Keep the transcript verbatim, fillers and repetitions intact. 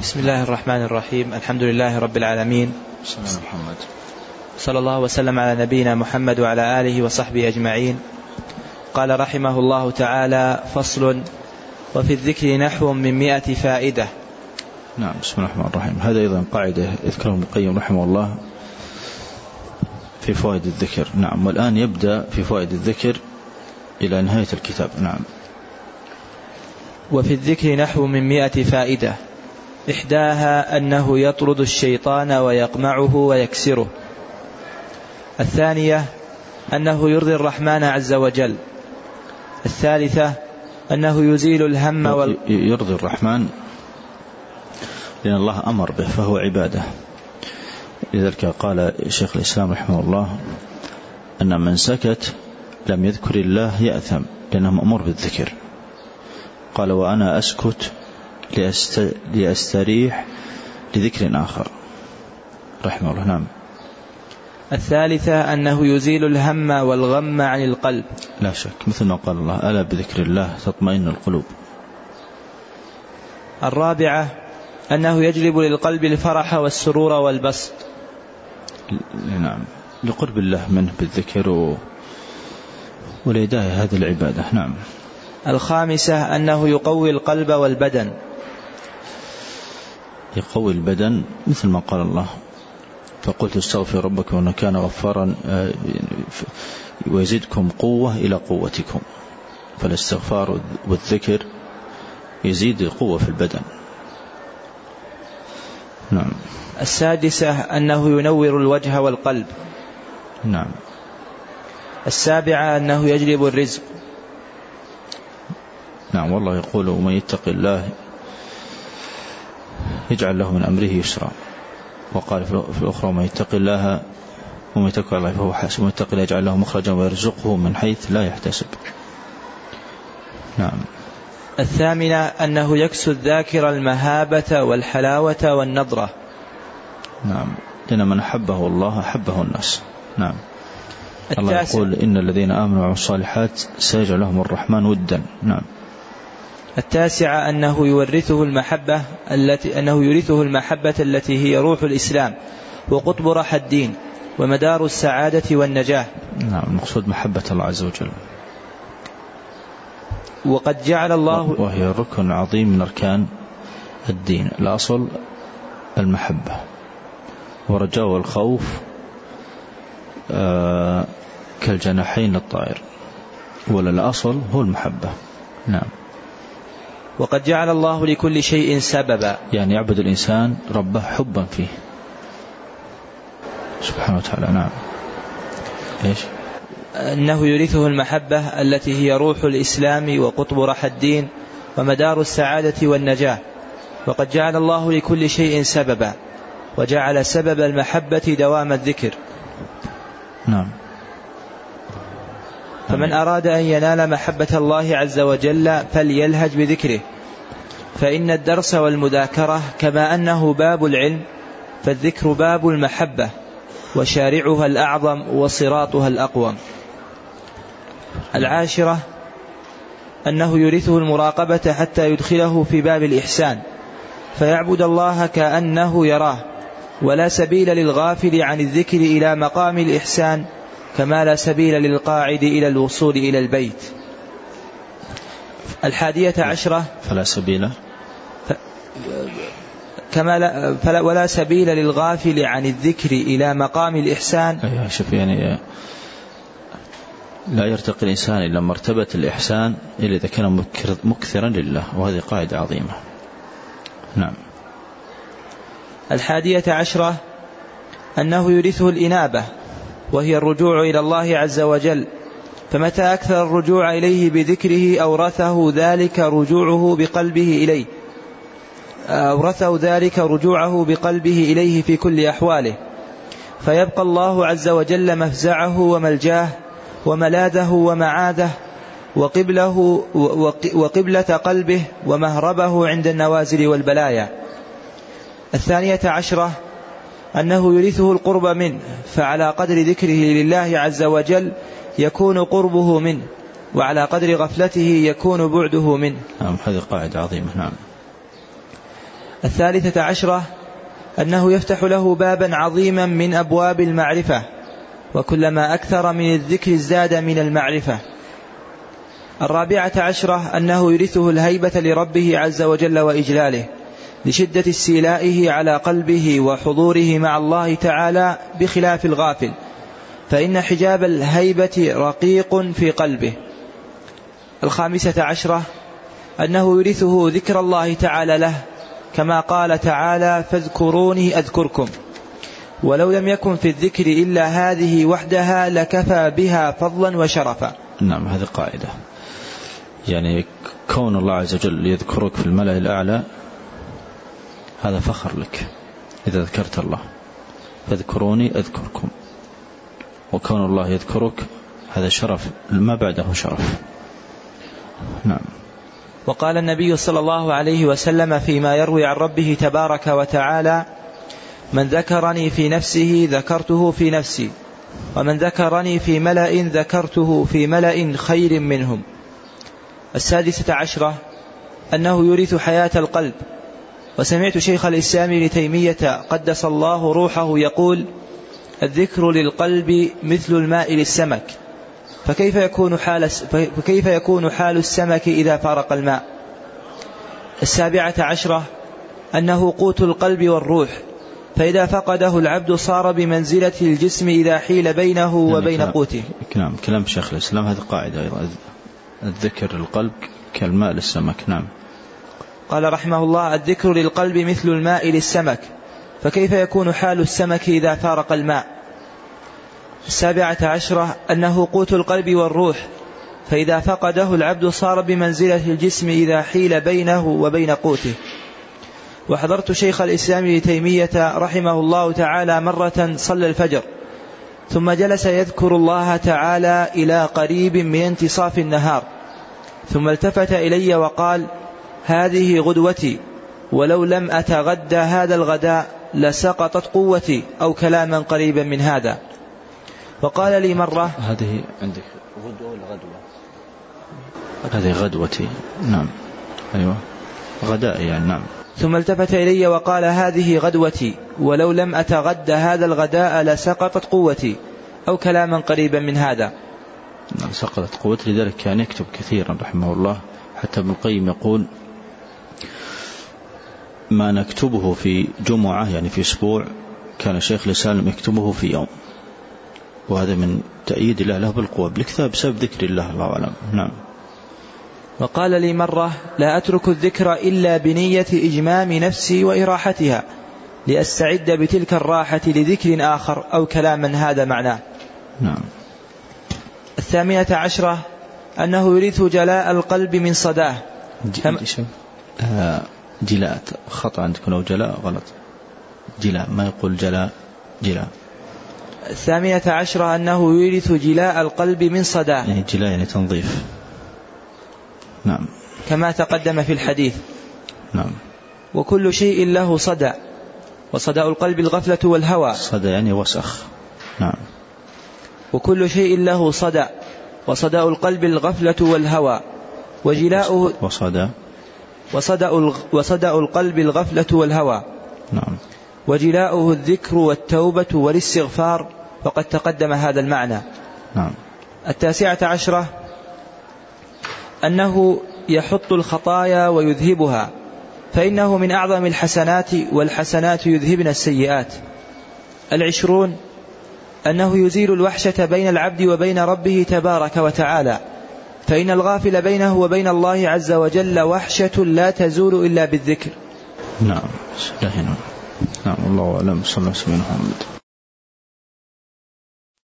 بسم الله الرحمن الرحيم. الحمد لله رب العالمين، محمد صلى الله وسلم على نبينا محمد وعلى آله وصحبه أجمعين. قال رحمه الله تعالى: فصل: وفي الذكر نحو من مئة فائدة. نعم. بسم الله الرحمن الرحيم. هذا أيضا قاعدة يذكرها ابن القيم رحمه الله في فوائد الذكر. نعم. والآن يبدأ في فوائد الذكر إلى نهاية الكتاب. نعم. وفي الذكر نحو من مئة فائدة، إحداها أنه يطرد الشيطان ويقمعه ويكسره. الثانية أنه يرضي الرحمن عز وجل. الثالثة أنه يزيل الهم وال... يرضي الرحمن لأن الله أمر به فهو عبادة. لذلك قال شيخ الإسلام رحمه الله أن من سكت لم يذكر الله يأثم لأنه مأمور بالذكر. قال: وأنا أسكت لأست... لأستريح لذكر آخر رحمه الله. نعم. الثالثة أنه يزيل الهم والغم عن القلب. لا شك، مثل ما قال الله: ألا بذكر الله تطمئن القلوب. الرابعة أنه يجلب للقلب الفرح والسرور والبسط. نعم، لقرب الله منه بالذكر و... ولهداية هذه العبادة. نعم. الخامسة أنه يقوي القلب والبدن. يقوي البدن مثل ما قال الله: فقلت استغفر ربكم إنه كان غفارا ويزيدكم قوة إلى قوتكم. فالاستغفار والذكر يزيد القوة في البدن. نعم. السادسة أنه ينور الوجه والقلب. نعم. السابعة أنه يجلب الرزق. نعم. والله يقول: ومن يتق الله يجعل له من أمره يسرا. وقال في الأخرى: ومن يتق الله ومن يتق الله فهو حسب، ومن يتق الله يجعل له مخرجا ويرزقه من حيث لا يحتسب. نعم. الثامنة أنه يكسو الذاكر المهابة والحلاوة والنضرة. نعم. لأن من أحبه الله أحبه الناس. نعم. الله يقول: إن الذين آمنوا وعملوا الصالحات سيجعل لهم الرحمن ودا. نعم. التاسعة أنه يورثه المحبة التي أنه يورثه المحبة التي هي روح الإسلام وقطب راحة الدين ومدار السعادة والنجاة. نعم. المقصود محبة الله عز وجل. وقد جعل الله، وهي ركن عظيم من أركان الدين. الأصل المحبة، ورجاء والخوف آه كالجناحين للطائر، ولا الأصل هو المحبة. نعم. وقد جعل الله لكل شيء سببا، يعني يعبد الإنسان ربه حبا فيه سبحانه وتعالى. نعم. إيش؟ أنه يورثه المحبة التي هي روح الإسلام وقطب راحة الدين ومدار السعادة والنجاة. وقد جعل الله لكل شيء سببا، وجعل سبب المحبة دوام الذكر. نعم. فمن أراد أن ينال محبة الله عز وجل فليلهج بذكره، فإن الدرس والمذاكرة كما أنه باب العلم فالذكر باب المحبة، وشارعها الأعظم وصراطها الأقوم. العاشرة أنه يورثه المراقبة حتى يدخله في باب الإحسان، فيعبد الله كأنه يراه، ولا سبيل للغافل عن الذكر إلى مقام الإحسان كما لا سبيل للقاعد إلى الوصول إلى البيت. الحادية عشرة فلا سبيل ف... كما لا... فلا... ولا سبيل للغافل عن الذكر إلى مقام الإحسان. أيها شوف، يعني لا يرتقي الإنسان إلى مرتبة الإحسان إلا إذا كان مكثرا لله، وهذه قاعدة عظيمة. نعم. الحادية عشرة أنه يورثه الإنابة، وهي الرجوع إلى الله عز وجل، فمتى أكثر الرجوع إليه بذكره أورثه ذلك رجوعه بقلبه إليه أورثه ذلك رجوعه بقلبه إليه في كل أحواله، فيبقى الله عز وجل مفزعه وملجاه وملاذه ومعاذه وقبله وقبلة قلبه ومهربه عند النوازل والبلايا. الثانية عشرة أنه يورثه القرب منه، فعلى قدر ذكره لله عز وجل يكون قربه منه، وعلى قدر غفلته يكون بعده منه. نعم. هذه قاعدة عظيمة. نعم. الثالثة عشرة أنه يفتح له بابا عظيما من أبواب المعرفة، وكلما أكثر من الذكر ازداد من المعرفة. الرابعة عشرة أنه يرثه الهيبة لربه عز وجل وإجلاله لشدة استيلائه على قلبه وحضوره مع الله تعالى، بخلاف الغافل فإن حجاب الهيبة رقيق في قلبه. الخامسة عشرة أنه يرثه ذكر الله تعالى له، كما قال تعالى: فاذكروني أذكركم، ولو لم يكن في الذكر إلا هذه وحدها لكفى بها فضلا وشرفا. نعم، هذه قاعدة، يعني كون الله عز وجل يذكرك في الملأ الأعلى هذا فخر لك إذا ذكرت الله، فاذكروني أذكركم، وكون الله يذكرك هذا شرف ما بعده شرف. نعم. وقال النبي صلى الله عليه وسلم فيما يروي عن ربه تبارك وتعالى: من ذكرني في نفسه ذكرته في نفسي، ومن ذكرني في ملأ ذكرته في ملأ خير منهم. السادسة عشرة أنه يورث حياة القلب. وسمعت شيخ الإسلام ابن تيمية قدس الله روحه يقول: الذكر للقلب مثل الماء للسمك، فكيف يكون حال فكيف يكون حال السمك إذا فارق الماء؟ السابعة عشرة أنه قوت القلب والروح، فإذا فقده العبد صار بمنزلة الجسم إذا حيل بينه وبين يعني قوته. كلام كلام شيخ الإسلام، هذه قاعدة أيضا، الذكر للقلب كالماء للسمك. نعم. قال رحمه الله: الذكر للقلب مثل الماء للسمك، فكيف يكون حال السمك إذا فارق الماء؟ السابعة عشرة أنه قوت القلب والروح، فإذا فقده العبد صار بمنزلة الجسم إذا حيل بينه وبين قوته. وحضرت شيخ الإسلام ابن تيمية رحمه الله تعالى مرة صلى الفجر، ثم جلس يذكر الله تعالى إلى قريب من انتصاف النهار، ثم التفت إلي وقال: هذه غدوتي، ولو لم أتغدى هذا الغداء لسقطت قوتي، أو كلاما قريبا من هذا. وقال لي مرة: هذه عندك غدوة ولا غدوة؟ هذه غدوتي. نعم، أيوة، غداء يعني. نعم. ثم التفت إلي وقال: هذه غدوتي، ولو لم أتغدى هذا الغداء لسقطت قوتي، أو كلاما قريبا من هذا. نعم، سقطت قوتي، لذلك كان يكتب كثيرا رحمه الله. حتى ابن القيم يقول: ما نكتبه في جمعة يعني في أسبوع كان شيخ الإسلام يكتبه في يوم، وهذا من تأييد الله له بالقوة بالكتاب بسبب ذكر الله، الله أعلم. نعم. وقال لي مرة: لا أترك الذكر إلا بنية إجمام نفسي وإراحتها، لأستعد بتلك الراحة لذكر آخر، أو كلاما هذا معناه. نعم. الثامنة عشرة أنه يرث جلاء القلب من صداه. آه جلاء خطأ عندكم، أو جلاء غلط، جلاء ما يقول جلاء، جلاء. الثامنة عشرة أنه يورث جلاء القلب من صداه، يعني جلاء يعني تنظيف. نعم، كما تقدم في الحديث. نعم. وكل شيء له صدى، وصدى القلب الغفلة والهوى. صدى يعني وسخ. نعم. وكل شيء له صدى، وصدى القلب الغفلة والهوى، وجلاؤه وصدى وصدى وصدى القلب الغفلة والهوى. نعم. وجلاؤه الذكر والتوبة والاستغفار، وقد تقدم هذا المعنى. نعم. التاسعة عشرة أنه يحط الخطايا ويذهبها، فإنه من أعظم الحسنات، والحسنات يذهبن السيئات. العشرون أنه يزيل الوحشة بين العبد وبين ربه تبارك وتعالى، فإن الغافل بينه وبين الله عز وجل وحشة لا تزول إلا بالذكر. نعم. نعم، الله أعلم. صلى الله عليه وسلم.